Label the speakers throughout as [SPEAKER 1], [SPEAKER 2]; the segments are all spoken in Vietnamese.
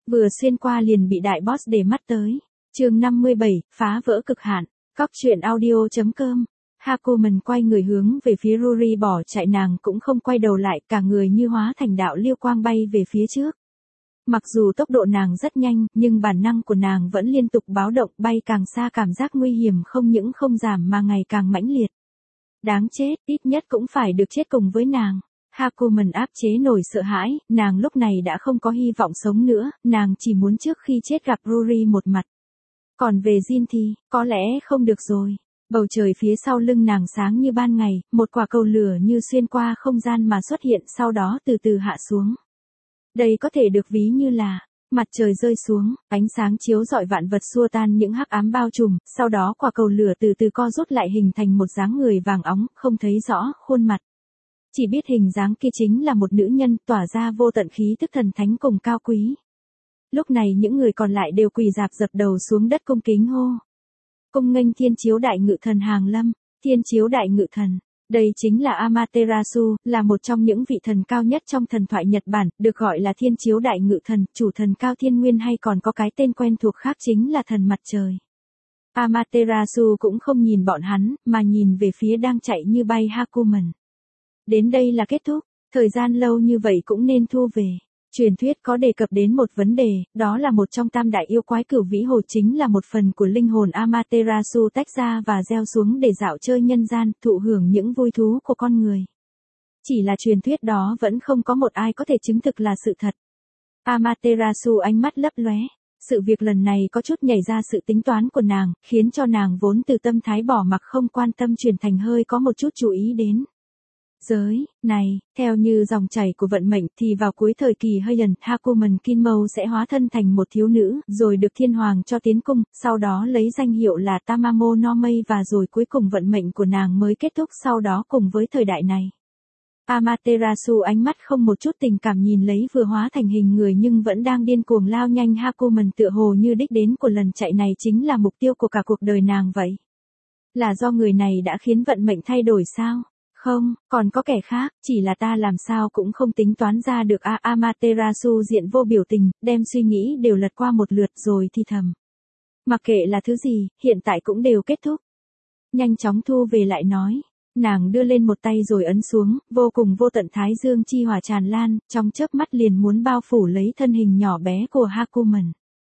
[SPEAKER 1] Vừa xuyên qua liền bị đại boss để mắt tới. Chương 57, phá vỡ cực hạn. Cóc truyện audio.com. Hakuman quay người hướng về phía Ruri bỏ chạy, nàng cũng không quay đầu lại, cả người như hóa thành đạo liêu quang bay về phía trước. Mặc dù tốc độ nàng rất nhanh, nhưng bản năng của nàng vẫn liên tục báo động, bay càng xa cảm giác nguy hiểm không những không giảm mà ngày càng mãnh liệt. Đáng chết, ít nhất cũng phải được chết cùng với nàng. Hakuman áp chế nổi sợ hãi, nàng lúc này đã không có hy vọng sống nữa, nàng chỉ muốn trước khi chết gặp Ruri một mặt. Còn về Jin thì, có lẽ không được rồi. Bầu trời phía sau lưng nàng sáng như ban ngày, một quả cầu lửa như xuyên qua không gian mà xuất hiện, sau đó từ từ hạ xuống. Đây có thể được ví như là mặt trời rơi xuống, ánh sáng chiếu rọi vạn vật xua tan những hắc ám bao trùm, sau đó quả cầu lửa từ từ co rút lại hình thành một dáng người vàng óng, không thấy rõ khuôn mặt. Chỉ biết hình dáng kia chính là một nữ nhân tỏa ra vô tận khí tức thần thánh cùng cao quý. Lúc này những người còn lại đều quỳ rạp dập đầu xuống đất cung kính hô. Cung nghênh Thiên Chiếu Đại Ngự Thần hàng lâm. Thiên Chiếu Đại Ngự Thần. Đây chính là Amaterasu, là một trong những vị thần cao nhất trong thần thoại Nhật Bản, được gọi là Thiên Chiếu Đại Ngự Thần, chủ thần Cao Thiên Nguyên hay còn có cái tên quen thuộc khác chính là thần mặt trời. Amaterasu cũng không nhìn bọn hắn, mà nhìn về phía đang chạy như bay Hakuman. Đến đây là kết thúc, thời gian lâu như vậy cũng nên thu về. Truyền thuyết có đề cập đến một vấn đề, đó là một trong tam đại yêu quái Cửu Vĩ Hồ chính là một phần của linh hồn Amaterasu tách ra và gieo xuống để dạo chơi nhân gian, thụ hưởng những vui thú của con người. Chỉ là truyền thuyết đó vẫn không có một ai có thể chứng thực là sự thật. Amaterasu ánh mắt lấp lóe. Sự việc lần này có chút nhảy ra sự tính toán của nàng, khiến cho nàng vốn từ tâm thái bỏ mặc không quan tâm chuyển thành hơi có một chút chú ý đến. Giới này, theo như dòng chảy của vận mệnh thì vào cuối thời kỳ Heian, Hakuman Kinmou sẽ hóa thân thành một thiếu nữ, rồi được thiên hoàng cho tiến cung, sau đó lấy danh hiệu là Tamamo no Mei và rồi cuối cùng vận mệnh của nàng mới kết thúc sau đó cùng với thời đại này. Amaterasu ánh mắt không một chút tình cảm nhìn lấy vừa hóa thành hình người nhưng vẫn đang điên cuồng lao nhanh Hakuman, tựa hồ như đích đến của lần chạy này chính là mục tiêu của cả cuộc đời nàng vậy. Là do người này đã khiến vận mệnh thay đổi sao? Không, còn có kẻ khác, chỉ là ta làm sao cũng không tính toán ra được. Amaterasu diện vô biểu tình, đem suy nghĩ đều lật qua một lượt rồi thì thầm. Mặc kệ là thứ gì, hiện tại cũng đều kết thúc. Nhanh chóng thu về lại nói. Nàng đưa lên một tay rồi ấn xuống, vô cùng vô tận thái dương chi hỏa tràn lan, trong chớp mắt liền muốn bao phủ lấy thân hình nhỏ bé của Hakuman.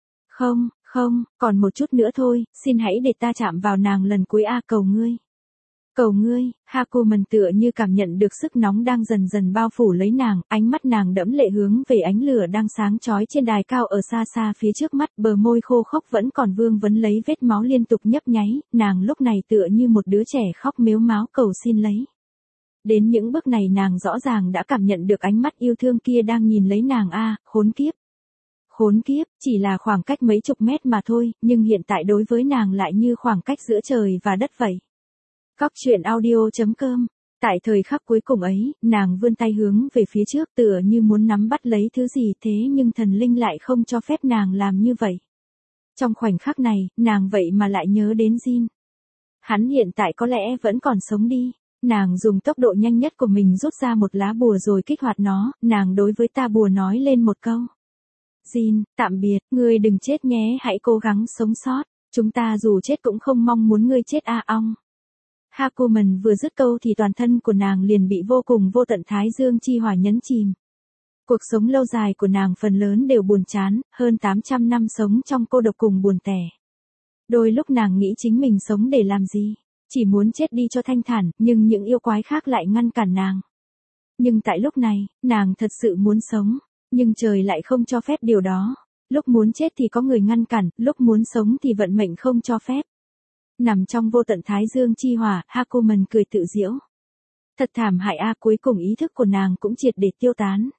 [SPEAKER 1] Không, còn một chút nữa thôi, xin hãy để ta chạm vào nàng lần cuối cầu ngươi. Cầu ngươi, Hakuman tựa như cảm nhận được sức nóng đang dần dần bao phủ lấy nàng, ánh mắt nàng đẫm lệ hướng về ánh lửa đang sáng chói trên đài cao ở xa xa phía trước mắt, bờ môi khô khốc vẫn còn vương vấn lấy vết máu liên tục nhấp nháy, nàng lúc này tựa như một đứa trẻ khóc mếu máo cầu xin lấy. Đến những bước này nàng rõ ràng đã cảm nhận được ánh mắt yêu thương kia đang nhìn lấy nàng. Khốn kiếp. Khốn kiếp, chỉ là khoảng cách mấy chục mét mà thôi, nhưng hiện tại đối với nàng lại như khoảng cách giữa trời và đất vậy. Cóc truyện audio.com. Tại thời khắc cuối cùng ấy, nàng vươn tay hướng về phía trước tựa như muốn nắm bắt lấy thứ gì, thế nhưng thần linh lại không cho phép nàng làm như vậy. Trong khoảnh khắc này, nàng vậy mà lại nhớ đến Jin. Hắn hiện tại có lẽ vẫn còn sống đi. Nàng dùng tốc độ nhanh nhất của mình rút ra một lá bùa rồi kích hoạt nó, nàng đối với ta bùa nói lên một câu. Jin, tạm biệt, ngươi đừng chết nhé, hãy cố gắng sống sót, chúng ta dù chết cũng không mong muốn ngươi chết ong. Hakuman vừa dứt câu thì toàn thân của nàng liền bị vô cùng vô tận thái dương chi hỏa nhấn chìm. Cuộc sống lâu dài của nàng phần lớn đều buồn chán, hơn 800 năm sống trong cô độc cùng buồn tẻ. Đôi lúc nàng nghĩ chính mình sống để làm gì, chỉ muốn chết đi cho thanh thản, nhưng những yêu quái khác lại ngăn cản nàng. Nhưng tại lúc này, nàng thật sự muốn sống, nhưng trời lại không cho phép điều đó. Lúc muốn chết thì có người ngăn cản, lúc muốn sống thì vận mệnh không cho phép. Nằm trong vô tận thái dương chi hỏa, Hakuman cười tự giễu. Thật thảm hại cuối cùng ý thức của nàng cũng triệt để tiêu tán.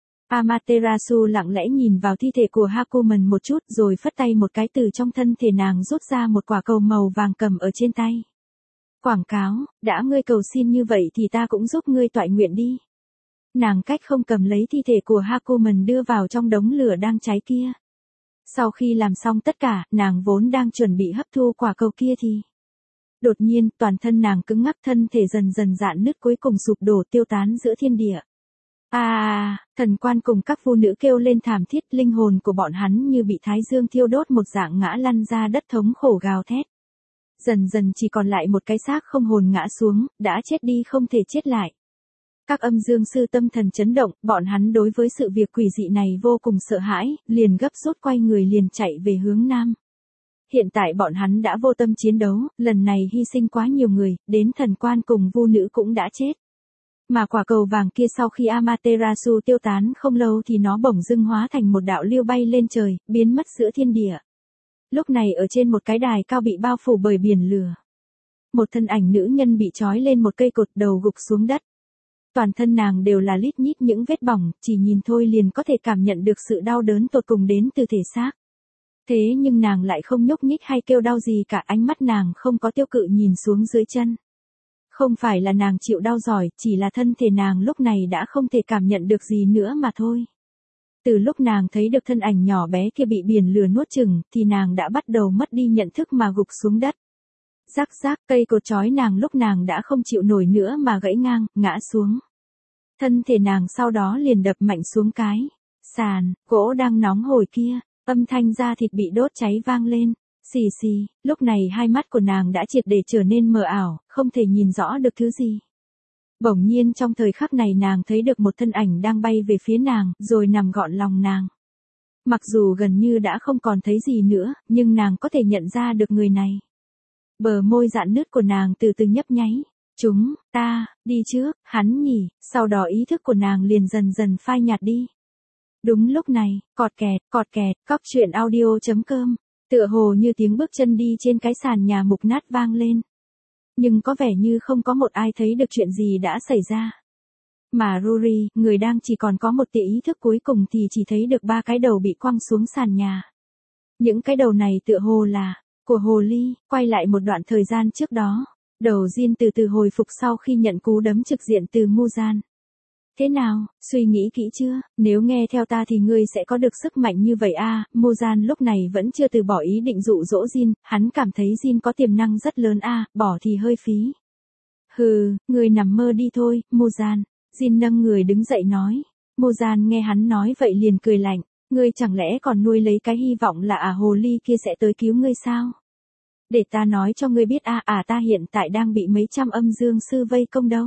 [SPEAKER 1] Amaterasu lặng lẽ nhìn vào thi thể của Hakuman một chút rồi phất tay một cái, từ trong thân thể nàng rút ra một quả cầu màu vàng cầm ở trên tay. Quảng cáo, đã ngươi cầu xin như vậy thì ta cũng giúp ngươi toại nguyện đi. Nàng cách không cầm lấy thi thể của Hakuman đưa vào trong đống lửa đang cháy kia. Sau khi làm xong tất cả, nàng vốn đang chuẩn bị hấp thu quả cầu kia thì đột nhiên, toàn thân nàng cứng ngắc, thân thể dần dần rạn nứt cuối cùng sụp đổ tiêu tán giữa thiên địa. Thần quan cùng các phu nữ kêu lên thảm thiết, linh hồn của bọn hắn như bị thái dương thiêu đốt một dạng ngã lăn ra đất thống khổ gào thét. Dần dần chỉ còn lại một cái xác không hồn ngã xuống, đã chết đi không thể chết lại. Các âm dương sư tâm thần chấn động, bọn hắn đối với sự việc quỷ dị này vô cùng sợ hãi, liền gấp rút quay người liền chạy về hướng nam. Hiện tại bọn hắn đã vô tâm chiến đấu, lần này hy sinh quá nhiều người, đến thần quan cùng vu nữ cũng đã chết. Mà quả cầu vàng kia sau khi Amaterasu tiêu tán không lâu thì nó bỗng dưng hóa thành một đạo lưu bay lên trời, biến mất giữa thiên địa. Lúc này ở trên một cái đài cao bị bao phủ bởi biển lửa. Một thân ảnh nữ nhân bị trói lên một cây cột, đầu gục xuống đất. Toàn thân nàng đều là lít nhít những vết bỏng, chỉ nhìn thôi liền có thể cảm nhận được sự đau đớn tột cùng đến từ thể xác. Thế nhưng nàng lại không nhúc nhích hay kêu đau gì cả, ánh mắt nàng không có tiêu cự nhìn xuống dưới chân. Không phải là nàng chịu đau giỏi, chỉ là thân thể nàng lúc này đã không thể cảm nhận được gì nữa mà thôi. Từ lúc nàng thấy được thân ảnh nhỏ bé kia bị biển lửa nuốt chửng, thì nàng đã bắt đầu mất đi nhận thức mà gục xuống đất. Rắc rắc, cây cột trói nàng lúc nàng đã không chịu nổi nữa mà gãy ngang, ngã xuống. Thân thể nàng sau đó liền đập mạnh xuống cái sàn gỗ đang nóng hổi kia, âm thanh da thịt bị đốt cháy vang lên. Xì xì, lúc này hai mắt của nàng đã triệt để trở nên mờ ảo, không thể nhìn rõ được thứ gì. Bỗng nhiên trong thời khắc này nàng thấy được một thân ảnh đang bay về phía nàng, rồi nằm gọn lòng nàng. Mặc dù gần như đã không còn thấy gì nữa, nhưng nàng có thể nhận ra được người này. Bờ môi rạn nứt của nàng từ từ nhấp nháy. Chúng ta đi trước, hắn nhỉ, sau đó ý thức của nàng liền dần dần phai nhạt đi. Đúng lúc này, cọt kẹt, coctruyện.audio.com. Tựa hồ như tiếng bước chân đi trên cái sàn nhà mục nát vang lên. Nhưng có vẻ như không có một ai thấy được chuyện gì đã xảy ra. Mà Rory, người đang chỉ còn có một tia ý thức cuối cùng thì chỉ thấy được 3 cái đầu bị quăng xuống sàn nhà. Những cái đầu này tựa hồ là của hồ ly, quay lại một đoạn thời gian trước đó. Đầu Jin từ từ hồi phục sau khi nhận cú đấm trực diện từ Muzan. Thế nào, suy nghĩ kỹ chưa, nếu nghe theo ta thì ngươi sẽ có được sức mạnh như vậy à, Muzan lúc này vẫn chưa từ bỏ ý định dụ dỗ Jin, hắn cảm thấy Jin có tiềm năng rất lớn à, bỏ thì hơi phí. Hừ, ngươi nằm mơ đi thôi, Muzan. Jin nâng người đứng dậy nói. Muzan nghe hắn nói vậy liền cười lạnh, ngươi chẳng lẽ còn nuôi lấy cái hy vọng là hồ ly kia sẽ tới cứu ngươi sao? Để ta nói cho ngươi biết ta hiện tại đang bị mấy trăm âm dương sư vây công đâu.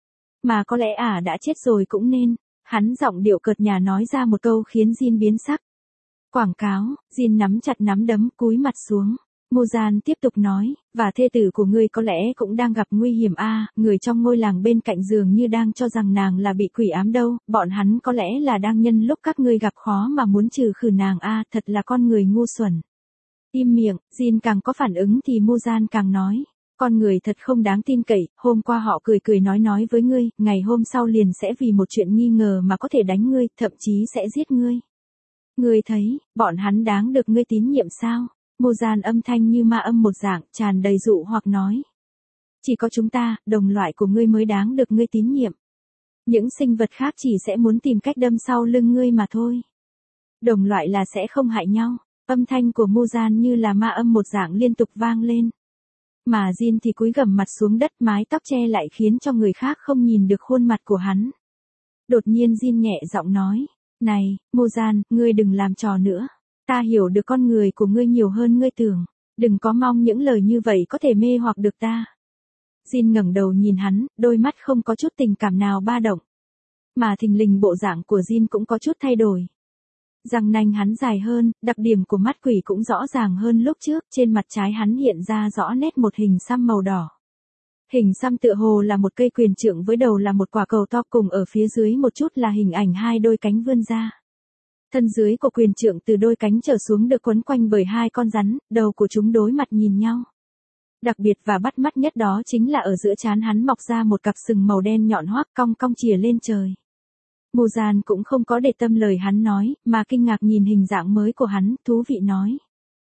[SPEAKER 1] Mà có lẽ đã chết rồi cũng nên. Hắn giọng điệu cợt nhả nói ra một câu khiến Jin biến sắc. Quảng cáo, Jin nắm chặt nắm đấm cúi mặt xuống. Muzan tiếp tục nói, và thê tử của ngươi có lẽ cũng đang gặp nguy hiểm người trong ngôi làng bên cạnh dường như đang cho rằng nàng là bị quỷ ám đâu, bọn hắn có lẽ là đang nhân lúc các ngươi gặp khó mà muốn trừ khử nàng thật là con người ngu xuẩn. Im miệng, Jin càng có phản ứng thì Muzan càng nói. Con người thật không đáng tin cậy, hôm qua họ cười nói với ngươi, ngày hôm sau liền sẽ vì một chuyện nghi ngờ mà có thể đánh ngươi, thậm chí sẽ giết ngươi. Ngươi thấy, bọn hắn đáng được ngươi tín nhiệm sao? Muzan âm thanh như ma âm một dạng, tràn đầy dụ hoặc nói. Chỉ có chúng ta, đồng loại của ngươi mới đáng được ngươi tín nhiệm. Những sinh vật khác chỉ sẽ muốn tìm cách đâm sau lưng ngươi mà thôi. Đồng loại là sẽ không hại nhau. Âm thanh của Muzan như là ma âm một dạng liên tục vang lên. Mà Jin thì cúi gằm mặt xuống đất, mái tóc che lại khiến cho người khác không nhìn được khuôn mặt của hắn. Đột nhiên Jin nhẹ giọng nói, này, Muzan, ngươi đừng làm trò nữa. Ta hiểu được con người của ngươi nhiều hơn ngươi tưởng. Đừng có mong những lời như vậy có thể mê hoặc được ta. Jin ngẩng đầu nhìn hắn, đôi mắt không có chút tình cảm nào ba động. Mà thình lình bộ dạng của Jin cũng có chút thay đổi. Răng nanh hắn dài hơn, đặc điểm của mắt quỷ cũng rõ ràng hơn lúc trước, trên mặt trái hắn hiện ra rõ nét một hình xăm màu đỏ. Hình xăm tựa hồ là một cây quyền trượng với đầu là một quả cầu to, cùng ở phía dưới một chút là hình ảnh 2 đôi cánh vươn ra. Thân dưới của quyền trượng từ đôi cánh trở xuống được quấn quanh bởi 2 con rắn, đầu của chúng đối mặt nhìn nhau. Đặc biệt và bắt mắt nhất đó chính là ở giữa trán hắn mọc ra một cặp sừng màu đen nhọn hoắt cong cong chìa lên trời. Muzan cũng không có để tâm lời hắn nói, mà kinh ngạc nhìn hình dạng mới của hắn, thú vị nói.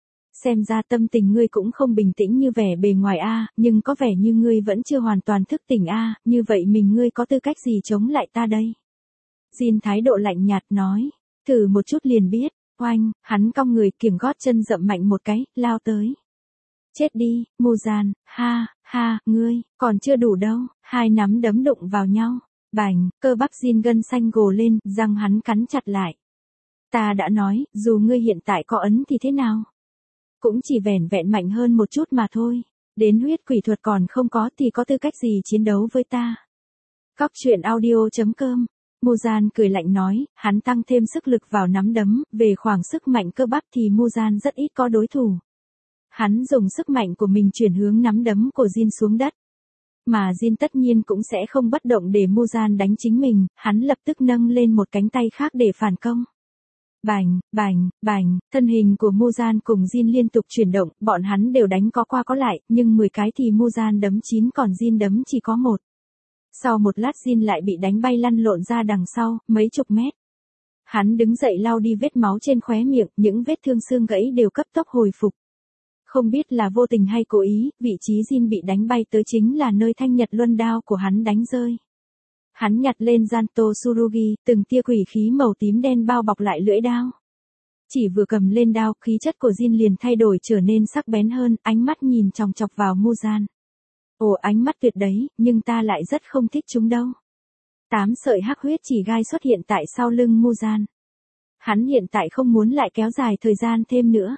[SPEAKER 1] Xem ra tâm tình ngươi cũng không bình tĩnh như vẻ bề ngoài nhưng có vẻ như ngươi vẫn chưa hoàn toàn thức tỉnh như vậy ngươi có tư cách gì chống lại ta đây? Jin thái độ lạnh nhạt nói, thử một chút liền biết, oanh, hắn cong người kiềng gót chân dậm mạnh một cái, lao tới. Chết đi, Muzan, ha, ngươi, còn chưa đủ đâu, 2 nắm đấm đụng vào nhau. Bành, cơ bắp Jin gân xanh gồ lên, răng hắn cắn chặt lại. Ta đã nói, dù ngươi hiện tại có ấn thì thế nào? Cũng chỉ vẻn vẹn mạnh hơn một chút mà thôi. Đến huyết quỷ thuật còn không có thì có tư cách gì chiến đấu với ta? Cóc truyện audio.com. Muzan cười lạnh nói, hắn tăng thêm sức lực vào nắm đấm, về khoảng sức mạnh cơ bắp thì Muzan rất ít có đối thủ. Hắn dùng sức mạnh của mình chuyển hướng nắm đấm của Jin xuống đất. Mà Jin tất nhiên cũng sẽ không bất động để Muzan đánh chính mình, hắn lập tức nâng lên một cánh tay khác để phản công. Bành, bành, bành, thân hình của Muzan cùng Jin liên tục chuyển động, bọn hắn đều đánh có qua có lại, nhưng 10 cái thì Muzan đấm 9 còn Jin đấm chỉ có 1. Sau một lát Jin lại bị đánh bay lăn lộn ra đằng sau, mấy chục mét. Hắn đứng dậy lau đi vết máu trên khóe miệng, những vết thương xương gãy đều cấp tốc hồi phục. Không biết là vô tình hay cố ý, vị trí Jin bị đánh bay tới chính là nơi thanh nhật luân đao của hắn đánh rơi. Hắn nhặt lên Zanto Tsurugi, từng tia quỷ khí màu tím đen bao bọc lại lưỡi đao. Chỉ vừa cầm lên đao, khí chất của Jin liền thay đổi trở nên sắc bén hơn, ánh mắt nhìn chòng chọc vào Muzan. Ồ, ánh mắt tuyệt đấy, nhưng ta lại rất không thích chúng đâu. 8 sợi hắc huyết chỉ gai xuất hiện tại sau lưng Muzan. Hắn hiện tại không muốn lại kéo dài thời gian thêm nữa.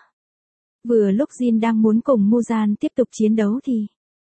[SPEAKER 1] Vừa lúc Jin đang muốn cùng Muzan tiếp tục chiến đấu thì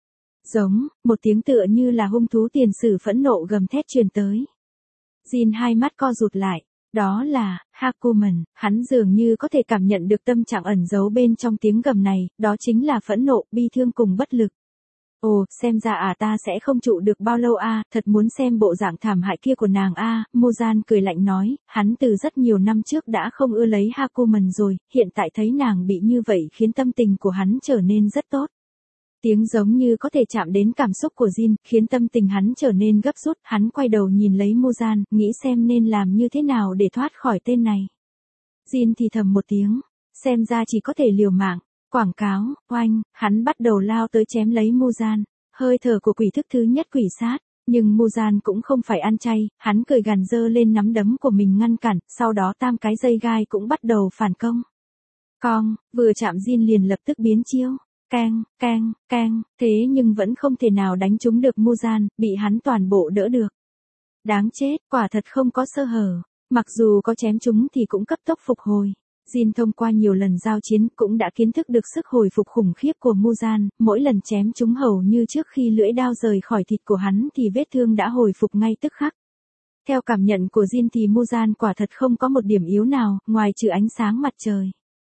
[SPEAKER 1] giống, một tiếng tựa như là hung thú tiền sử phẫn nộ gầm thét truyền tới. Jin hai mắt co rụt lại, đó là Hakumen, hắn dường như có thể cảm nhận được tâm trạng ẩn giấu bên trong tiếng gầm này, đó chính là phẫn nộ, bi thương cùng bất lực. Ồ, xem ra ta sẽ không trụ được bao lâu thật muốn xem bộ dạng thảm hại kia của nàng Muzan cười lạnh nói, hắn từ rất nhiều năm trước đã không ưa lấy Hakumen rồi, hiện tại thấy nàng bị như vậy khiến tâm tình của hắn trở nên rất tốt. Tiếng giống như có thể chạm đến cảm xúc của Jin, khiến tâm tình hắn trở nên gấp rút, hắn quay đầu nhìn lấy Muzan, nghĩ xem nên làm như thế nào để thoát khỏi tên này. Jin thì thầm một tiếng, xem ra chỉ có thể liều mạng. Quảng cáo, oanh, hắn bắt đầu lao tới chém lấy Muzan, hơi thở của quỷ thức thứ nhất quỷ sát, nhưng Muzan cũng không phải ăn chay, hắn cười gằn giơ lên nắm đấm của mình ngăn cản, sau đó tam cái dây gai cũng bắt đầu phản công. Cong, vừa chạm Jin liền lập tức biến chiêu, keng, keng, keng, thế nhưng vẫn không thể nào đánh trúng được Muzan, bị hắn toàn bộ đỡ được. Đáng chết, quả thật không có sơ hở, mặc dù có chém trúng thì cũng cấp tốc phục hồi. Jin thông qua nhiều lần giao chiến cũng đã kiến thức được sức hồi phục khủng khiếp của Muzan, mỗi lần chém trúng hầu như trước khi lưỡi đao rời khỏi thịt của hắn thì vết thương đã hồi phục ngay tức khắc. Theo cảm nhận của Jin thì Muzan quả thật không có một điểm yếu nào, ngoài trừ ánh sáng mặt trời.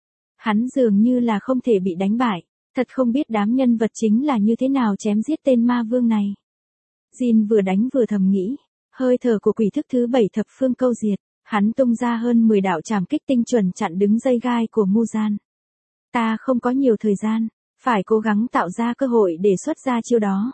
[SPEAKER 1] Hắn dường như là không thể bị đánh bại, thật không biết đám nhân vật chính là như thế nào chém giết tên ma vương này. Jin vừa đánh vừa thầm nghĩ, hơi thở của quỷ thức thứ 7 thập phương câu diệt. Hắn tung ra hơn 10 đạo trảm kích tinh chuẩn chặn đứng dây gai của Muzan. Ta không có nhiều thời gian, phải cố gắng tạo ra cơ hội để xuất ra chiêu đó.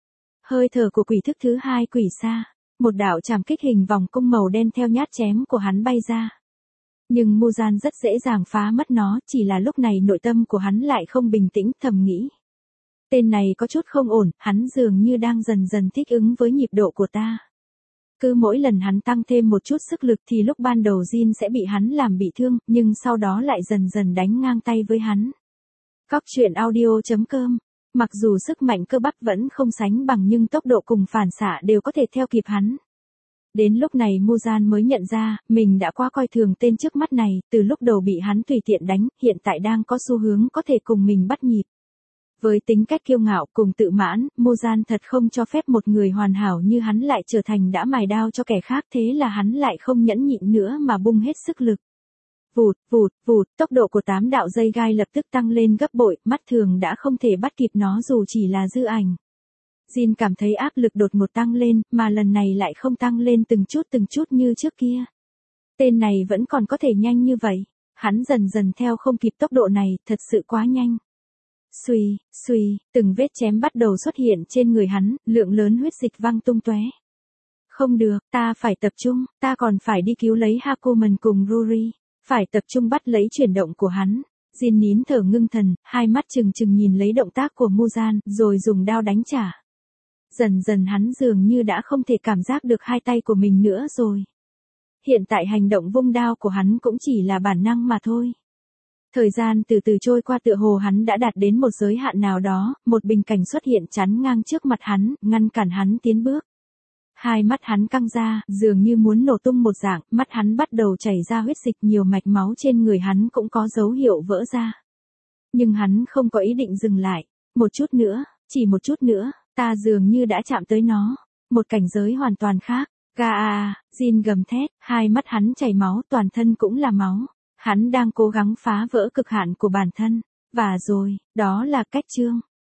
[SPEAKER 1] Hơi thở của quỷ thức thứ 2 quỷ sa, một đạo trảm kích hình vòng cung màu đen theo nhát chém của hắn bay ra. Nhưng Muzan rất dễ dàng phá mất nó, chỉ là lúc này nội tâm của hắn lại không bình tĩnh, thầm nghĩ. Tên này có chút không ổn, hắn dường như đang dần dần thích ứng với nhịp độ của ta. Cứ mỗi lần hắn tăng thêm một chút sức lực thì lúc ban đầu Jin sẽ bị hắn làm bị thương, nhưng sau đó lại dần dần đánh ngang tay với hắn. Cóc truyện audio.com. Mặc dù sức mạnh cơ bắp vẫn không sánh bằng nhưng tốc độ cùng phản xạ đều có thể theo kịp hắn. Đến lúc này Muzan mới nhận ra, mình đã quá coi thường tên trước mắt này, từ lúc đầu bị hắn tùy tiện đánh, hiện tại đang có xu hướng có thể cùng mình bắt nhịp. Với tính cách kiêu ngạo cùng tự mãn, Muzan thật không cho phép một người hoàn hảo như hắn lại trở thành đã mài đao cho kẻ khác, thế là hắn lại không nhẫn nhịn nữa mà bung hết sức lực. Vụt, vụt, vụt, tốc độ của 8 đạo dây gai lập tức tăng lên gấp bội, mắt thường đã không thể bắt kịp nó dù chỉ là dư ảnh. Jin cảm thấy áp lực đột ngột tăng lên, mà lần này lại không tăng lên từng chút như trước kia. Tên này vẫn còn có thể nhanh như vậy, hắn dần dần theo không kịp tốc độ này, thật sự quá nhanh. Xuy, xuy, từng vết chém bắt đầu xuất hiện trên người hắn, lượng lớn huyết dịch văng tung tóe. Không được, ta phải tập trung, ta còn phải đi cứu lấy Hakumen cùng Ruri, phải tập trung bắt lấy chuyển động của hắn. Jin nín thở ngưng thần, hai mắt trừng trừng nhìn lấy động tác của Muzan, rồi dùng đao đánh trả. Dần dần hắn dường như đã không thể cảm giác được hai tay của mình nữa rồi. Hiện tại hành động vung đao của hắn cũng chỉ là bản năng mà thôi. Thời gian từ từ trôi qua tựa hồ hắn đã đạt đến một giới hạn nào đó, một bình cảnh xuất hiện chắn ngang trước mặt hắn, ngăn cản hắn tiến bước. Hai mắt hắn căng ra, dường như muốn nổ tung một dạng, mắt hắn bắt đầu chảy ra huyết dịch, nhiều mạch máu trên người hắn cũng có dấu hiệu vỡ ra. Nhưng hắn không có ý định dừng lại. Một chút nữa, chỉ một chút nữa, ta dường như đã chạm tới nó. Một cảnh giới hoàn toàn khác. Ga à, Jin gầm thét, hai mắt hắn chảy máu, toàn thân cũng là máu. Hắn đang cố gắng phá vỡ cực hạn của bản thân. Và rồi, đó là cách chương.